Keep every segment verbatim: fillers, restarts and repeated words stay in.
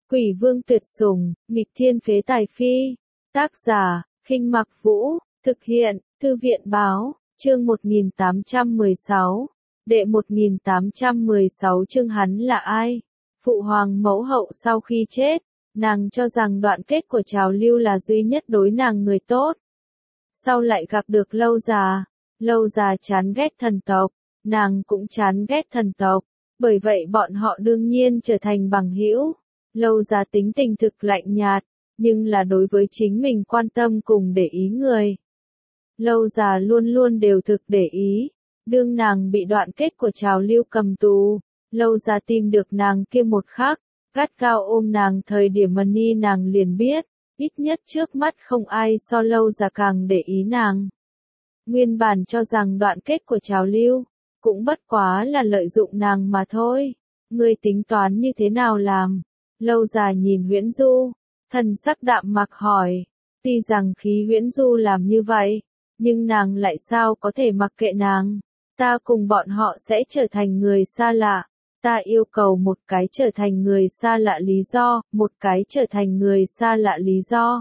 Quỷ vương tuyệt sủng, nghịch thiên phế tài phi. Tác giả, Khinh Mặc Vũ, thực hiện, Thư viện báo, chương một nghìn tám trăm mười sáu. Đệ một nghìn tám trăm mười sáu chương hắn là ai? Phụ hoàng mẫu hậu sau khi chết, nàng cho rằng đoạn kết của Trào Lưu là duy nhất đối nàng người tốt. Sau lại gặp được Lâu Già, Lâu Già chán ghét thần tộc, nàng cũng chán ghét thần tộc, bởi vậy bọn họ đương nhiên trở thành bằng hữu. Lâu Già tính tình thực lạnh nhạt, nhưng là đối với chính mình quan tâm cùng để ý người. Lâu Già luôn luôn đều thực để ý, đương nàng bị đoạn kết của Trào Lưu cầm tù, Lâu Già tìm được nàng kia một khắc, gắt gao ôm nàng thời điểm Mani nàng liền biết, ít nhất trước mắt không ai so Lâu Già càng để ý nàng. Nguyên bản cho rằng đoạn kết của Trào Lưu, cũng bất quá là lợi dụng nàng mà thôi. Ngươi tính toán như thế nào làm? Lâu Già nhìn Huyễn Du, thần sắc đạm mạc hỏi. Tuy rằng khí Huyễn Du làm như vậy, nhưng nàng lại sao có thể mặc kệ nàng? Ta cùng bọn họ sẽ trở thành người xa lạ. Ta yêu cầu một cái trở thành người xa lạ lý do, một cái trở thành người xa lạ lý do.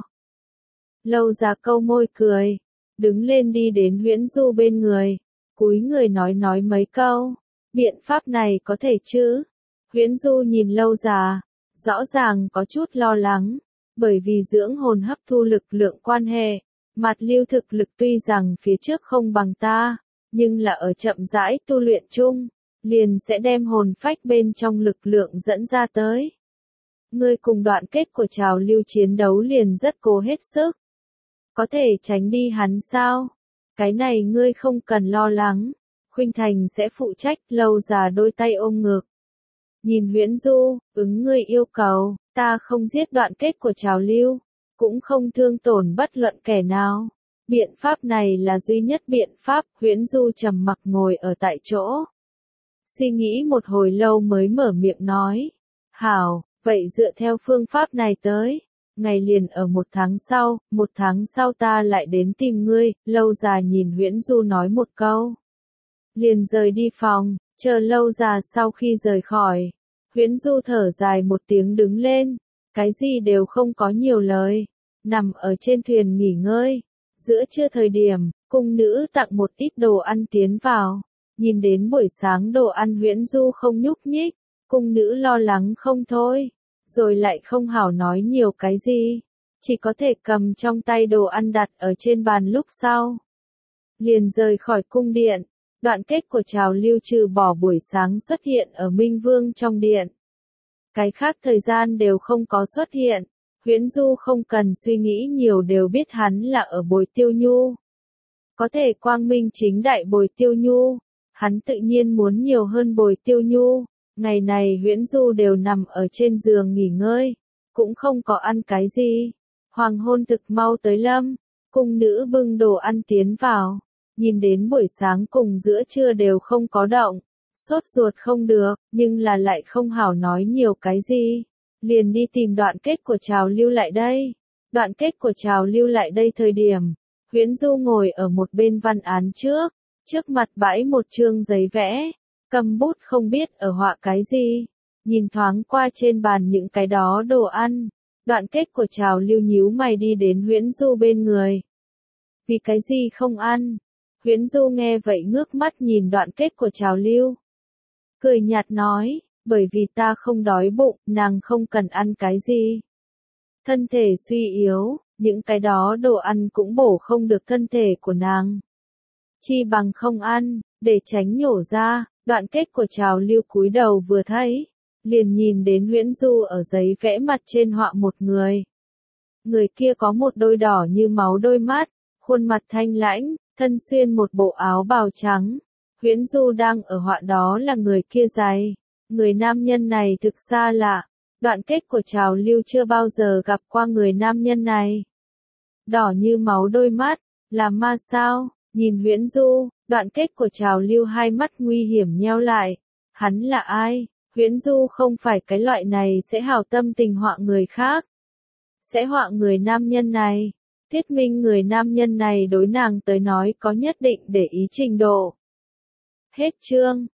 Lâu Già câu môi cười, đứng lên đi đến Huyễn Du bên người, cúi người nói nói mấy câu. Biện pháp này có thể chứ? Huyễn Du nhìn Lâu Già, rõ ràng có chút lo lắng, bởi vì dưỡng hồn hấp thu lực lượng quan hệ, Mạt Lưu thực lực tuy rằng phía trước không bằng ta, nhưng là ở chậm rãi tu luyện chung, liền sẽ đem hồn phách bên trong lực lượng dẫn ra tới. Ngươi cùng đoạn kết của Trào Lưu chiến đấu liền rất cố hết sức. Có thể tránh đi hắn sao? Cái này ngươi không cần lo lắng, Khuynh Thành sẽ phụ trách. Lâu Già đôi tay ôm ngực. Nhìn Huyễn Du, ứng ngươi yêu cầu, ta không giết đoạn kết của Trào Lưu, cũng không thương tổn bất luận kẻ nào. Biện pháp này là duy nhất biện pháp. Huyễn Du trầm mặc ngồi ở tại chỗ. Suy nghĩ một hồi lâu mới mở miệng nói. Hảo, vậy dựa theo phương pháp này tới. Ngày liền ở một tháng sau, một tháng sau ta lại đến tìm ngươi. Lâu Già nhìn Huyễn Du nói một câu. Liền rời đi phòng, chờ Lâu Già sau khi rời khỏi. Huyễn Du thở dài một tiếng đứng lên, cái gì đều không có nhiều lời, nằm ở trên thuyền nghỉ ngơi. Giữa trưa thời điểm, cung nữ tặng một ít đồ ăn tiến vào, nhìn đến buổi sáng đồ ăn Huyễn Du không nhúc nhích, cung nữ lo lắng không thôi, rồi lại không hảo nói nhiều cái gì, chỉ có thể cầm trong tay đồ ăn đặt ở trên bàn lúc sau. Liền rời khỏi cung điện. Đoạn kết của Trào Lưu trừ bỏ buổi sáng xuất hiện ở Minh Vương trong điện. Cái khác thời gian đều không có xuất hiện. Huyễn Du không cần suy nghĩ nhiều đều biết hắn là ở Bồi Tiêu Nhu. Có thể quang minh chính đại Bồi Tiêu Nhu, hắn tự nhiên muốn nhiều hơn Bồi Tiêu Nhu. Ngày này Huyễn Du đều nằm ở trên giường nghỉ ngơi, cũng không có ăn cái gì. Hoàng hôn thực mau tới lâm, cung nữ bưng đồ ăn tiến vào. Nhìn đến buổi sáng cùng giữa trưa đều không có động, sốt ruột không được, nhưng là lại không hảo nói nhiều cái gì. Liền đi tìm đoạn kết của Trào Lưu lại đây. Đoạn kết của Trào Lưu lại đây thời điểm, Huyễn Du ngồi ở một bên văn án trước, trước mặt bãi một chương giấy vẽ, cầm bút không biết ở họa cái gì. Nhìn thoáng qua trên bàn những cái đó đồ ăn, đoạn kết của Trào Lưu nhíu mày đi đến Huyễn Du bên người. Vì cái gì không ăn? Huyễn Du nghe vậy ngước mắt nhìn đoạn kết của Trào Lưu. Cười nhạt nói, bởi vì ta không đói bụng, nàng không cần ăn cái gì. Thân thể suy yếu, những cái đó đồ ăn cũng bổ không được thân thể của nàng. Chi bằng không ăn, để tránh nhổ ra. Đoạn kết của Trào Lưu cúi đầu vừa thấy, liền nhìn đến Huyễn Du ở giấy vẽ mặt trên họa một người. Người kia có một đôi đỏ như máu đôi mắt, khuôn mặt thanh lãnh, thân xuyên một bộ áo bào trắng. Huyễn Du đang ở họa đó là người kia giày. Người nam nhân này thực xa lạ. Đoạn kết của Trào Lưu chưa bao giờ gặp qua người nam nhân này. Đỏ như máu đôi mắt, là ma sao? Nhìn Huyễn Du, đoạn kết của Trào Lưu hai mắt nguy hiểm nheo lại. Hắn là ai? Huyễn Du không phải cái loại này sẽ hảo tâm tình họa người khác. Sẽ họa người nam nhân này. Thuyết minh người nam nhân này đối nàng tới nói có nhất định để ý trình độ. Hết chương.